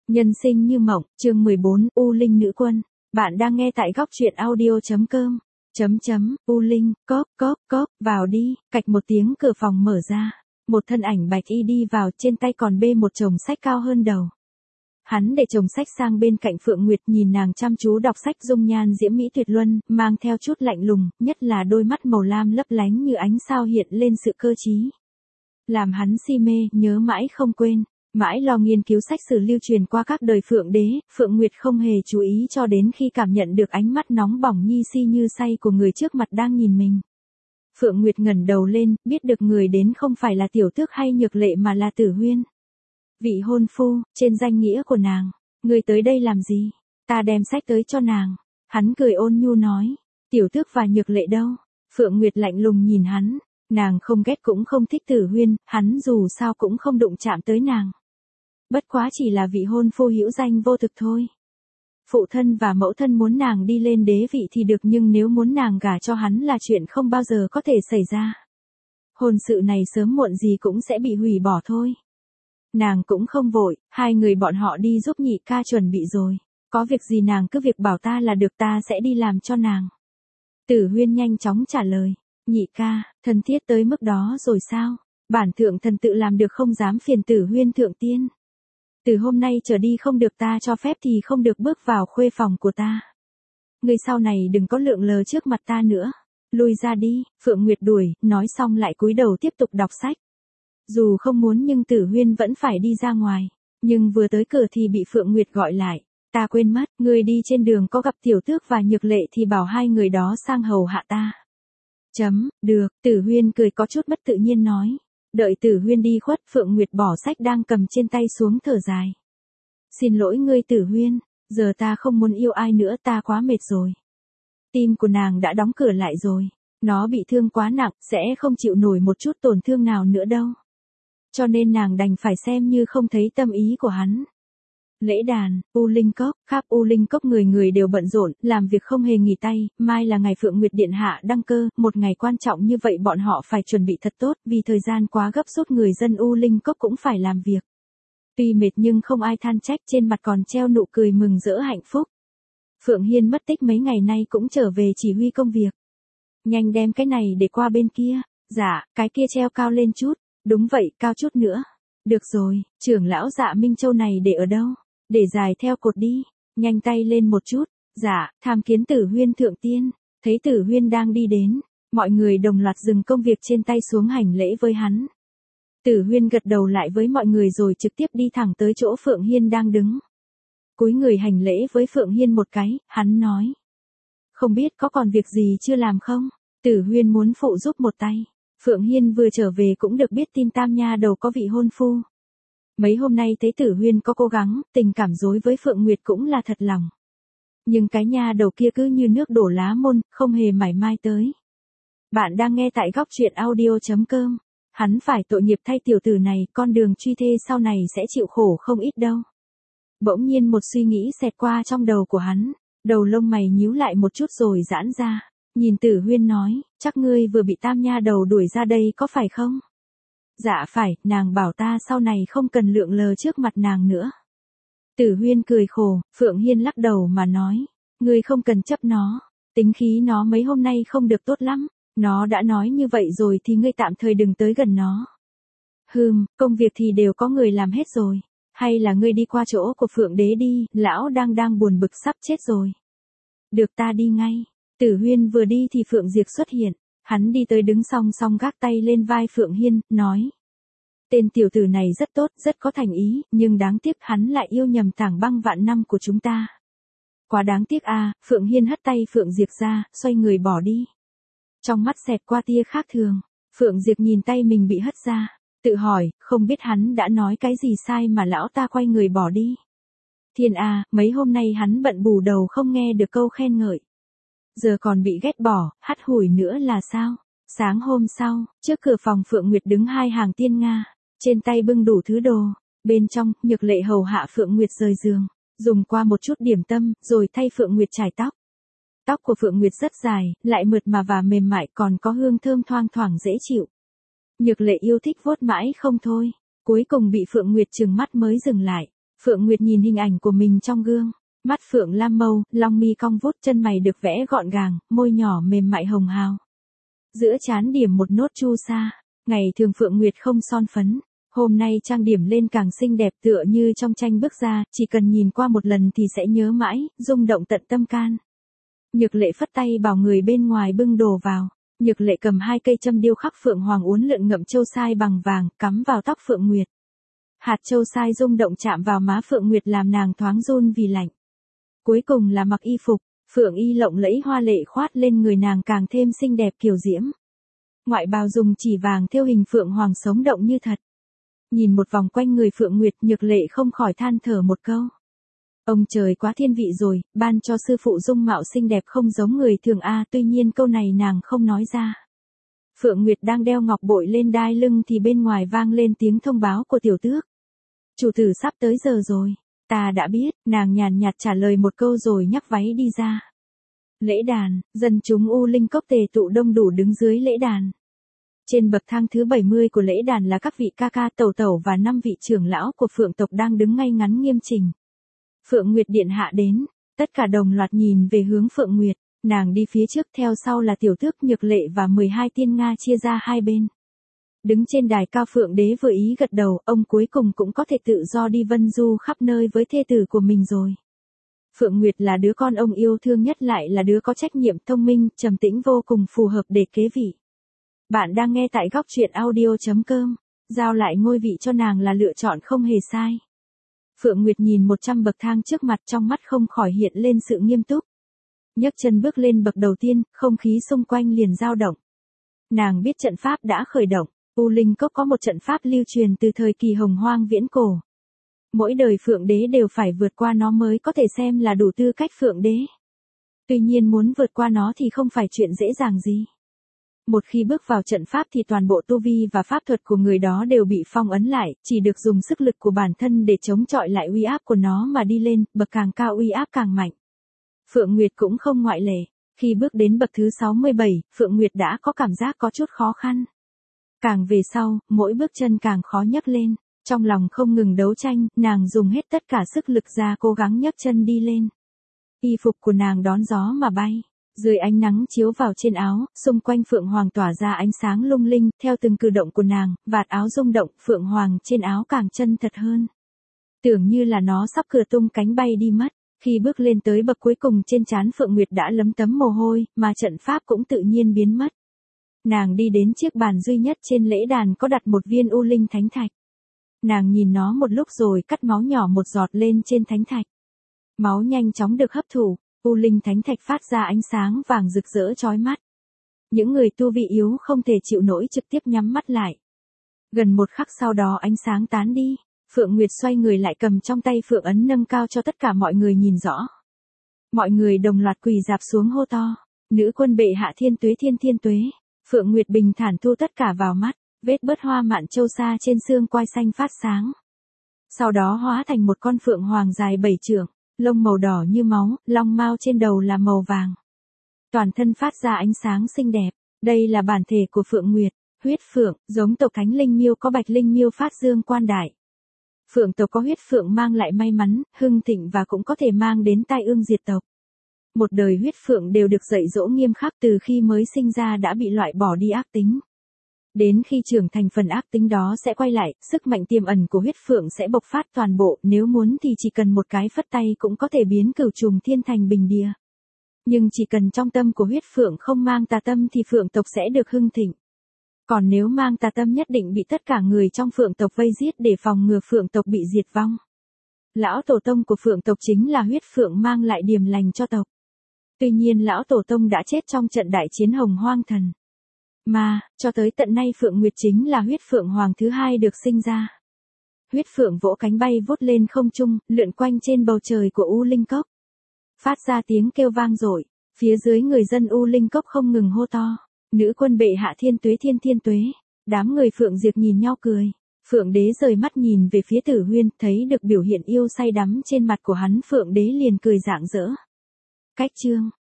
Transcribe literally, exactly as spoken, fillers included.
Nhân sinh như mộng, chương mười bốn, U Linh nữ quân. Bạn đang nghe tại góc truyện audio chấm com. Chấm chấm, U Linh, cóp, cóp, cóp, vào đi, cạch một tiếng cửa phòng mở ra. Một thân ảnh bạch y đi vào, trên tay còn bê một chồng sách cao hơn đầu. Hắn để chồng sách sang bên cạnh Phượng Nguyệt, nhìn nàng chăm chú đọc sách, dung nhan diễm mỹ tuyệt luân, mang theo chút lạnh lùng, nhất là đôi mắt màu lam lấp lánh như ánh sao hiện lên sự cơ trí. Làm hắn si mê, nhớ mãi không quên. Mãi lo nghiên cứu sách sử lưu truyền qua các đời Phượng đế, Phượng Nguyệt không hề chú ý cho đến khi cảm nhận được ánh mắt nóng bỏng nhi si như say của người trước mặt đang nhìn mình. Phượng Nguyệt ngẩng đầu lên, biết được người đến không phải là Tiểu Tước hay Nhược Lệ mà là Tử Huyên. Vị hôn phu, trên danh nghĩa của nàng, người tới đây làm gì? Ta đem sách tới cho nàng. Hắn cười ôn nhu nói, Tiểu Tước và Nhược Lệ đâu? Phượng Nguyệt lạnh lùng nhìn hắn, nàng không ghét cũng không thích Tử Huyên, hắn dù sao cũng không đụng chạm tới nàng. Bất quá chỉ là vị hôn phu hữu danh vô thực thôi. Phụ thân và mẫu thân muốn nàng đi lên đế vị thì được, nhưng nếu muốn nàng gả cho hắn là chuyện không bao giờ có thể xảy ra. Hôn sự này sớm muộn gì cũng sẽ bị hủy bỏ thôi. Nàng cũng không vội, hai người bọn họ đi giúp nhị ca chuẩn bị rồi. Có việc gì nàng cứ việc bảo ta là được, ta sẽ đi làm cho nàng. Tử Huyên nhanh chóng trả lời, nhị ca, thân thiết tới mức đó rồi sao? Bản thượng thần tự làm được, không dám phiền Tử Huyên thượng tiên. Từ hôm nay trở đi không được ta cho phép thì không được bước vào khuê phòng của ta. Người sau này đừng có lượn lờ trước mặt ta nữa. Lui ra đi, Phượng Nguyệt đuổi, nói xong lại cúi đầu tiếp tục đọc sách. Dù không muốn nhưng Tử Huyên vẫn phải đi ra ngoài. Nhưng vừa tới cửa thì bị Phượng Nguyệt gọi lại. Ta quên mất, người đi trên đường có gặp Tiểu Tước và Nhược Lệ thì bảo hai người đó sang hầu hạ ta. Chấm, được, Tử Huyên cười có chút mất tự nhiên nói. Đợi Tử Huyên đi khuất, Phượng Nguyệt bỏ sách đang cầm trên tay xuống thở dài. Xin lỗi ngươi Tử Huyên, giờ ta không muốn yêu ai nữa, ta quá mệt rồi. Tim của nàng đã đóng cửa lại rồi, nó bị thương quá nặng, sẽ không chịu nổi một chút tổn thương nào nữa đâu. Cho nên nàng đành phải xem như không thấy tâm ý của hắn. Lễ đàn, U Linh Cốc, khắp U Linh Cốc người người đều bận rộn, làm việc không hề nghỉ tay, mai là ngày Phượng Nguyệt Điện Hạ đăng cơ, một ngày quan trọng như vậy bọn họ phải chuẩn bị thật tốt, vì thời gian quá gấp rút người dân U Linh Cốc cũng phải làm việc. Tuy mệt nhưng không ai than trách, trên mặt còn treo nụ cười mừng rỡ hạnh phúc. Phượng Hiên mất tích mấy ngày nay cũng trở về chỉ huy công việc. Nhanh đem cái này để qua bên kia, dạ, cái kia treo cao lên chút, đúng vậy, cao chút nữa. Được rồi, trưởng lão Dạ Minh Châu này để ở đâu? Để dài theo cột đi, nhanh tay lên một chút. Dạ, tham kiến Tử Huyên thượng tiên. Thấy Tử Huyên đang đi đến, mọi người đồng loạt dừng công việc trên tay xuống hành lễ với hắn. Tử Huyên gật đầu lại với mọi người rồi trực tiếp đi thẳng tới chỗ Phượng Hiên đang đứng. Cúi người hành lễ với Phượng Hiên một cái, hắn nói. Không biết có còn việc gì chưa làm không? Tử Huyên muốn phụ giúp một tay. Phượng Hiên vừa trở về cũng được biết tin tam nha đầu có vị hôn phu. Mấy hôm nay thấy Tử Huyên có cố gắng, tình cảm dối với Phượng Nguyệt cũng là thật lòng. Nhưng cái nha đầu kia cứ như nước đổ lá môn, không hề mảy mai tới. Bạn đang nghe tại góc truyện audio chấm com. Hắn phải tội nghiệp thay tiểu tử này, con đường truy thê sau này sẽ chịu khổ không ít đâu. Bỗng nhiên một suy nghĩ xẹt qua trong đầu của hắn, đầu lông mày nhíu lại một chút rồi giãn ra. Nhìn Tử Huyên nói, chắc ngươi vừa bị tam nha đầu đuổi ra đây có phải không? Dạ phải, nàng bảo ta sau này không cần lượn lờ trước mặt nàng nữa. Tử Huyên cười khổ, Phượng Hiên lắc đầu mà nói, ngươi không cần chấp nó, tính khí nó mấy hôm nay không được tốt lắm, nó đã nói như vậy rồi thì ngươi tạm thời đừng tới gần nó. Hừm, công việc thì đều có người làm hết rồi, hay là ngươi đi qua chỗ của Phượng đế đi, lão đang đang buồn bực sắp chết rồi. Được, ta đi ngay. Tử Huyên vừa đi thì Phượng Diệp xuất hiện, hắn đi tới đứng song song gác tay lên vai Phượng Hiên, nói. Tên tiểu tử này rất tốt, rất có thành ý, nhưng đáng tiếc hắn lại yêu nhầm tảng băng vạn năm của chúng ta. Quá đáng tiếc a. À, Phượng Hiên hất tay Phượng Diệp ra, xoay người bỏ đi. Trong mắt xẹt qua tia khác thường, Phượng Diệp nhìn tay mình bị hất ra, tự hỏi, không biết hắn đã nói cái gì sai mà lão ta quay người bỏ đi. Thiên a, à, mấy hôm nay hắn bận bù đầu không nghe được câu khen ngợi. Giờ còn bị ghét bỏ, hắt hủi nữa là sao? Sáng hôm sau, trước cửa phòng Phượng Nguyệt đứng hai hàng tiên Nga, trên tay bưng đủ thứ đồ, bên trong, Nhược Lệ hầu hạ Phượng Nguyệt rời giường, dùng qua một chút điểm tâm, rồi thay Phượng Nguyệt chải tóc. Tóc của Phượng Nguyệt rất dài, lại mượt mà và mềm mại, còn có hương thơm thoang thoảng dễ chịu. Nhược Lệ yêu thích vuốt mãi không thôi, cuối cùng bị Phượng Nguyệt trừng mắt mới dừng lại. Phượng Nguyệt nhìn hình ảnh của mình trong gương, mắt Phượng lam mâu, long mi cong vút, chân mày được vẽ gọn gàng, môi nhỏ mềm mại hồng hào. Giữa trán điểm một nốt chu sa, ngày thường Phượng Nguyệt không son phấn, hôm nay trang điểm lên càng xinh đẹp tựa như trong tranh bước ra, chỉ cần nhìn qua một lần thì sẽ nhớ mãi, rung động tận tâm can. Nhược Lệ phất tay bảo người bên ngoài bưng đồ vào. Nhược Lệ cầm hai cây châm điêu khắc phượng hoàng uốn lượn ngậm châu sai bằng vàng, cắm vào tóc Phượng Nguyệt. Hạt châu sai rung động chạm vào má Phượng Nguyệt làm nàng thoáng run vì lạnh. Cuối cùng là mặc y phục, phượng y lộng lẫy hoa lệ khoát lên người nàng càng thêm xinh đẹp kiều diễm. Ngoại bào dùng chỉ vàng thêu hình phượng hoàng sống động như thật. Nhìn một vòng quanh người Phượng Nguyệt, Nhược Lệ không khỏi than thở một câu. Ông trời quá thiên vị rồi, ban cho sư phụ dung mạo xinh đẹp không giống người thường a, tuy nhiên câu này nàng không nói ra. Phượng Nguyệt đang đeo ngọc bội lên đai lưng thì bên ngoài vang lên tiếng thông báo của tiểu tước. Chủ tử sắp tới giờ rồi. Ta đã biết, nàng nhàn nhạt trả lời một câu rồi nhắc váy đi ra. Lễ đàn, dân chúng U Linh Cốc tề tụ đông đủ đứng dưới lễ đàn. Trên bậc thang thứ bảy mươi của lễ đàn là các vị ca ca tẩu tẩu và năm vị trưởng lão của Phượng tộc đang đứng ngay ngắn nghiêm chỉnh. Phượng Nguyệt điện hạ đến, tất cả đồng loạt nhìn về hướng Phượng Nguyệt, nàng đi phía trước theo sau là tiểu tước Nhược Lệ và mười hai tiên Nga chia ra hai bên. Đứng trên đài cao Phượng đế vừa ý gật đầu, ông cuối cùng cũng có thể tự do đi vân du khắp nơi với thê tử của mình rồi. Phượng Nguyệt là đứa con ông yêu thương nhất lại là đứa có trách nhiệm thông minh, trầm tĩnh vô cùng phù hợp để kế vị. Bạn đang nghe tại góc truyện audio chấm com, giao lại ngôi vị cho nàng là lựa chọn không hề sai. Phượng Nguyệt nhìn một trăm bậc thang trước mặt trong mắt không khỏi hiện lên sự nghiêm túc. Nhấc chân bước lên bậc đầu tiên, không khí xung quanh liền dao động. Nàng biết trận pháp đã khởi động, U Linh Cốc có một trận pháp lưu truyền từ thời kỳ hồng hoang viễn cổ. Mỗi đời Phượng đế đều phải vượt qua nó mới có thể xem là đủ tư cách Phượng đế. Tuy nhiên muốn vượt qua nó thì không phải chuyện dễ dàng gì. Một khi bước vào trận pháp thì toàn bộ tu vi và pháp thuật của người đó đều bị phong ấn lại, chỉ được dùng sức lực của bản thân để chống chọi lại uy áp của nó mà đi lên, bậc càng cao uy áp càng mạnh. Phượng Nguyệt cũng không ngoại lệ, khi bước đến bậc thứ sáu mươi bảy, Phượng Nguyệt đã có cảm giác có chút khó khăn. Càng về sau, mỗi bước chân càng khó nhấc lên, trong lòng không ngừng đấu tranh, nàng dùng hết tất cả sức lực ra cố gắng nhấc chân đi lên. Y phục của nàng đón gió mà bay. Dưới ánh nắng chiếu vào trên áo, xung quanh Phượng Hoàng tỏa ra ánh sáng lung linh, theo từng cử động của nàng, vạt áo rung động, Phượng Hoàng trên áo càng chân thật hơn. Tưởng như là nó sắp cửa tung cánh bay đi mất, khi bước lên tới bậc cuối cùng trên trán Phượng Nguyệt đã lấm tấm mồ hôi, mà trận pháp cũng tự nhiên biến mất. Nàng đi đến chiếc bàn duy nhất trên lễ đàn có đặt một viên U Linh Thánh Thạch. Nàng nhìn nó một lúc rồi cắt máu nhỏ một giọt lên trên Thánh Thạch. Máu nhanh chóng được hấp thụ. U Linh Thánh Thạch phát ra ánh sáng vàng rực rỡ chói mắt. Những người tu vi yếu không thể chịu nổi trực tiếp nhắm mắt lại. Gần một khắc sau đó ánh sáng tán đi, Phượng Nguyệt xoay người lại cầm trong tay Phượng ấn nâng cao cho tất cả mọi người nhìn rõ. Mọi người đồng loạt quỳ dạp xuống hô to, nữ quân bệ hạ thiên tuế thiên thiên tuế. Phượng Nguyệt bình thản thu tất cả vào mắt, vết bớt hoa mạn châu sa trên xương quai xanh phát sáng. Sau đó hóa thành một con phượng hoàng dài bảy trượng. Lông màu đỏ như máu, long mao trên đầu là màu vàng. Toàn thân phát ra ánh sáng xinh đẹp. Đây là bản thể của Phượng Nguyệt, huyết phượng, giống tộc Thánh Linh Miêu có Bạch Linh Miêu phát dương quan đại. Phượng tộc có huyết phượng mang lại may mắn, hưng thịnh và cũng có thể mang đến tai ương diệt tộc. Một đời huyết phượng đều được dạy dỗ nghiêm khắc, từ khi mới sinh ra đã bị loại bỏ đi ác tính. Đến khi trưởng thành phần ác tính đó sẽ quay lại, sức mạnh tiềm ẩn của huyết phượng sẽ bộc phát toàn bộ, nếu muốn thì chỉ cần một cái phất tay cũng có thể biến cửu trùng thiên thành bình địa. Nhưng chỉ cần trong tâm của huyết phượng không mang tà tâm thì phượng tộc sẽ được hưng thịnh. Còn nếu mang tà tâm nhất định bị tất cả người trong phượng tộc vây giết để phòng ngừa phượng tộc bị diệt vong. Lão tổ tông của phượng tộc chính là huyết phượng mang lại điềm lành cho tộc. Tuy nhiên lão tổ tông đã chết trong trận đại chiến hồng hoang thần. Mà, cho tới tận nay Phượng Nguyệt chính là huyết phượng hoàng thứ hai được sinh ra. Huyết phượng vỗ cánh bay vút lên không trung, lượn quanh trên bầu trời của U Linh Cốc. Phát ra tiếng kêu vang dội, phía dưới người dân U Linh Cốc không ngừng hô to, nữ quân bệ hạ thiên tuế thiên thiên tuế. Đám người Phượng Diệp nhìn nhau cười. Phượng đế rời mắt nhìn về phía Tử Huyên, thấy được biểu hiện yêu say đắm trên mặt của hắn, Phượng đế liền cười rạng rỡ. Cách chương